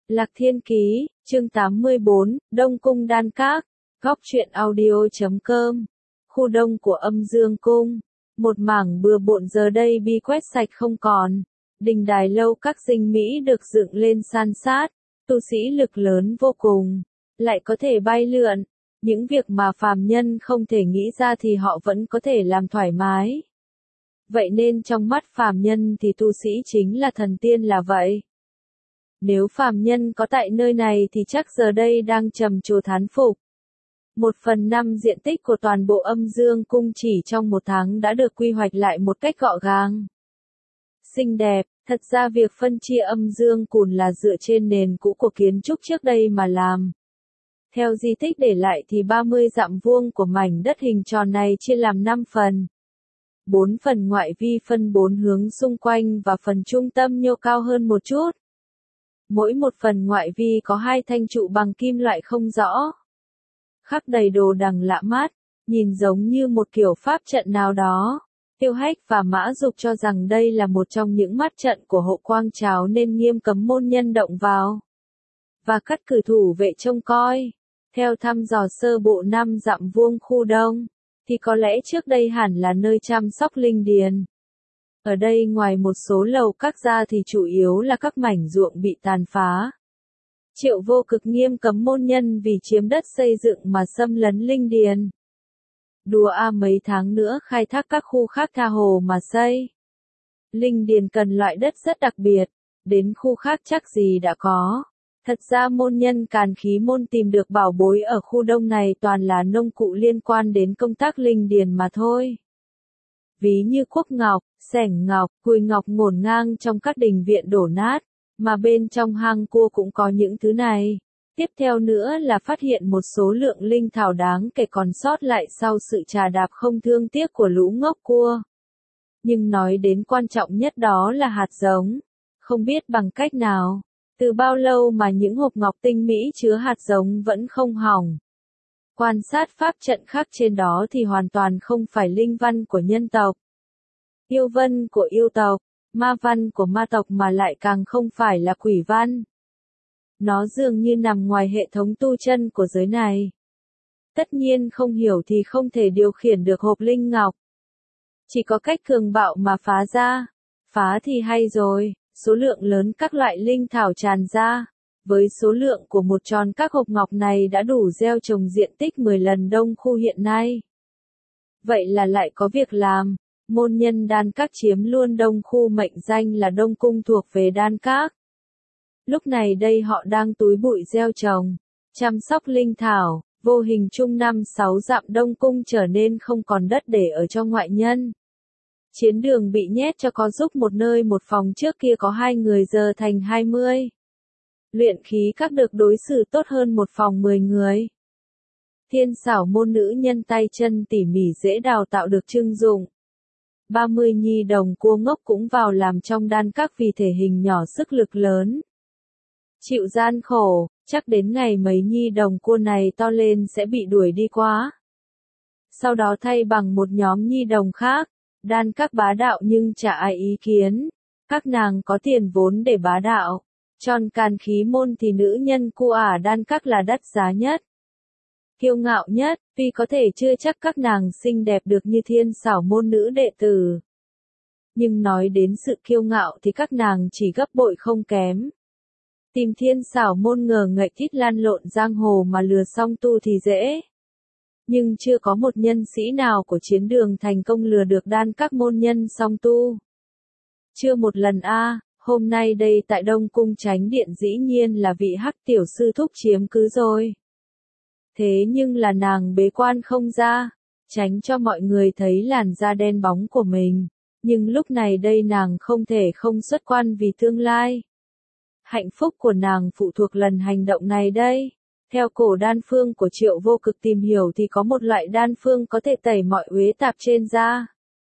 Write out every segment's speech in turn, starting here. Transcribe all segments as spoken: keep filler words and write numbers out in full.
Lạc Thiên Ký, chương tám mươi bốn, Đông Cung Đan Các, góc truyện audio.com, khu đông của Âm Dương Cung. Một mảng bừa bộn giờ đây bị quét sạch không còn. Đình đài lâu các dinh mỹ được dựng lên san sát, tu sĩ lực lớn vô cùng, lại có thể bay lượn. Những việc mà phàm nhân không thể nghĩ ra thì họ vẫn có thể làm thoải mái. Vậy nên trong mắt phàm nhân thì tu sĩ chính là thần tiên là vậy. Nếu phàm nhân có tại nơi này thì chắc giờ đây đang trầm trồ thán phục. Một phần năm diện tích của toàn bộ Âm Dương Cung chỉ trong một tháng đã được quy hoạch lại một cách gọn gàng. Xinh đẹp, thật ra việc phân chia Âm Dương Cung là dựa trên nền cũ của kiến trúc trước đây mà làm. Theo di tích để lại thì ba mươi dặm vuông của mảnh đất hình tròn này chia làm năm phần. Bốn phần ngoại vi phân bốn hướng xung quanh và phần trung tâm nhô cao hơn một chút. Mỗi một phần ngoại vi có hai thanh trụ bằng kim loại không rõ. Khắc đầy đồ đằng lạ mắt, nhìn giống như một kiểu pháp trận nào đó. Tiêu Hách và Mã Dục cho rằng đây là một trong những mắt trận của Hộ Quang Tráo nên nghiêm cấm môn nhân động vào. Và cắt cử thủ vệ trông coi. Theo thăm dò sơ bộ năm dặm vuông khu đông, thì có lẽ trước đây hẳn là nơi chăm sóc linh điền. Ở đây ngoài một số lầu các ra thì chủ yếu là các mảnh ruộng bị tàn phá. Triệu Vô Cực nghiêm cấm môn nhân vì chiếm đất xây dựng mà xâm lấn linh điền. Đùa a mấy tháng nữa khai thác các khu khác tha hồ mà xây. Linh điền cần loại đất rất đặc biệt, đến khu khác chắc gì đã có. Thật ra môn nhân Càn Khí môn tìm được bảo bối ở khu đông này toàn là nông cụ liên quan đến công tác linh điền mà thôi. Ví như cuốc ngọc, xẻng ngọc, cùi ngọc ngổn ngang trong các đình viện đổ nát, mà bên trong hang cua cũng có những thứ này. Tiếp theo nữa là phát hiện một số lượng linh thảo đáng kể còn sót lại sau sự trà đạp không thương tiếc của lũ ngốc cua. Nhưng nói đến quan trọng nhất đó là hạt giống. Không biết bằng cách nào, từ bao lâu mà những hộp ngọc tinh mỹ chứa hạt giống vẫn không hỏng. Quan sát pháp trận khắc trên đó thì hoàn toàn không phải linh văn của nhân tộc, yêu vân của yêu tộc, ma văn của ma tộc mà lại càng không phải là quỷ văn. Nó dường như nằm ngoài hệ thống tu chân của giới này. Tất nhiên không hiểu thì không thể điều khiển được hộp linh ngọc. Chỉ có cách cường bạo mà phá ra. Phá thì hay rồi, số lượng lớn các loại linh thảo tràn ra. Với số lượng của một tròn các hộp ngọc này đã đủ gieo trồng diện tích mười lần đông khu hiện nay. Vậy là lại có việc làm. Môn nhân Đan Các chiếm luôn đông khu mệnh danh là Đông Cung thuộc về Đan Các. Lúc này đây họ đang túi bụi gieo trồng, chăm sóc linh thảo, vô hình chung năm sáu dặm Đông Cung trở nên không còn đất để ở cho ngoại nhân. Chiến đường bị nhét cho có giúp một nơi một phòng trước kia có hai người giờ thành hai mươi. Luyện khí các được đối xử tốt hơn một phòng mười người. Thiên xảo môn nữ nhân tay chân tỉ mỉ dễ đào tạo được trưng dụng. ba mươi nhi đồng cua ngốc cũng vào làm trong Đan Các vì thể hình nhỏ sức lực lớn. Chịu gian khổ, chắc đến ngày mấy nhi đồng cua này to lên sẽ bị đuổi đi quá. Sau đó thay bằng một nhóm nhi đồng khác, Đan Các bá đạo nhưng chả ai ý kiến. Các nàng có tiền vốn để bá đạo. Tròn Càn Khí môn thì nữ nhân cua ả Đan Các là đắt giá nhất, kiêu ngạo nhất, vì có thể chưa chắc các nàng xinh đẹp được như thiên xảo môn nữ đệ tử. Nhưng nói đến sự kiêu ngạo thì các nàng chỉ gấp bội không kém. Tìm thiên xảo môn ngờ ngậy thích lan lộn giang hồ mà lừa song tu thì dễ. Nhưng chưa có một nhân sĩ nào của chiến đường thành công lừa được Đan Các môn nhân song tu. Chưa một lần a. Hôm nay đây tại Đông Cung Chánh Điện dĩ nhiên là vị Hắc tiểu sư thúc chiếm cứ rồi. Thế nhưng là nàng bế quan không ra, tránh cho mọi người thấy làn da đen bóng của mình. Nhưng lúc này đây nàng không thể không xuất quan vì tương lai. Hạnh phúc của nàng phụ thuộc lần hành động này đây. Theo cổ đan phương của Triệu Vô Cực tìm hiểu thì có một loại đan phương có thể tẩy mọi uế tạp trên da.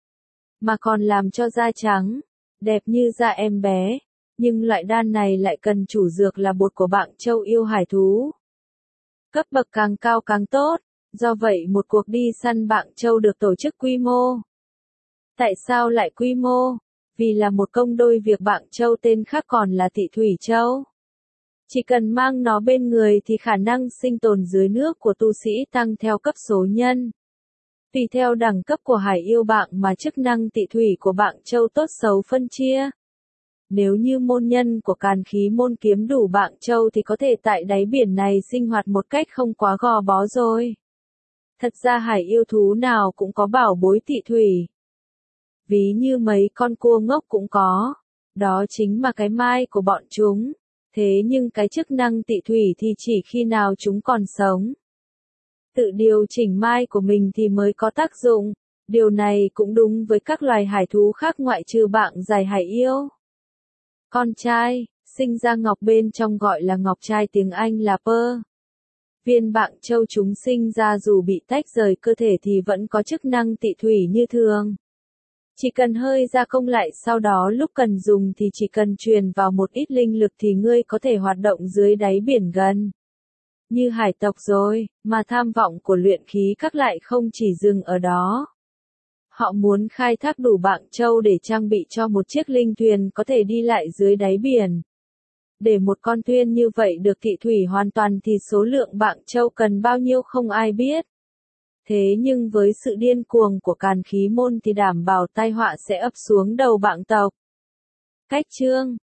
Mà còn làm cho da trắng, đẹp như da em bé. Nhưng loại đan này lại cần chủ dược là bột của Bạng Châu yêu hải thú. Cấp bậc càng cao càng tốt, do vậy một cuộc đi săn Bạng Châu được tổ chức quy mô. Tại sao lại quy mô? Vì là một công đôi việc Bạng Châu tên khác còn là Thị Thủy Châu. Chỉ cần mang nó bên người thì khả năng sinh tồn dưới nước của tu sĩ tăng theo cấp số nhân. Tùy theo đẳng cấp của hải yêu bạn mà chức năng tị thủy của bạn châu tốt xấu phân chia. Nếu như môn nhân của càn khí môn kiếm đủ bạn châu thì có thể tại đáy biển này sinh hoạt một cách không quá gò bó rồi. Thật ra hải yêu thú nào cũng có bảo bối tị thủy. Ví như mấy con cua ngốc cũng có. Đó chính là cái mai của bọn chúng. Thế nhưng cái chức năng tị thủy thì chỉ khi nào chúng còn sống. Tự điều chỉnh mai của mình thì mới có tác dụng. Điều này cũng đúng với các loài hải thú khác ngoại trừ bạn dài hải yêu. Con trai, sinh ra ngọc bên trong gọi là ngọc trai, tiếng Anh là pearl. Viên bạn châu chúng sinh ra dù bị tách rời cơ thể thì vẫn có chức năng tị thủy như thường. Chỉ cần hơi gia công lại, sau đó lúc cần dùng thì chỉ cần truyền vào một ít linh lực thì ngươi có thể hoạt động dưới đáy biển gần như hải tộc rồi, mà tham vọng của luyện khí các lại không chỉ dừng ở đó. Họ muốn khai thác đủ bạn châu để trang bị cho một chiếc linh thuyền có thể đi lại dưới đáy biển. Để một con thuyền như vậy được tị thủy hoàn toàn thì số lượng bạn châu cần bao nhiêu không ai biết. Thế nhưng với sự điên cuồng của càn khí môn thì đảm bảo tai họa sẽ ập xuống đầu bạn tộc. Cách chương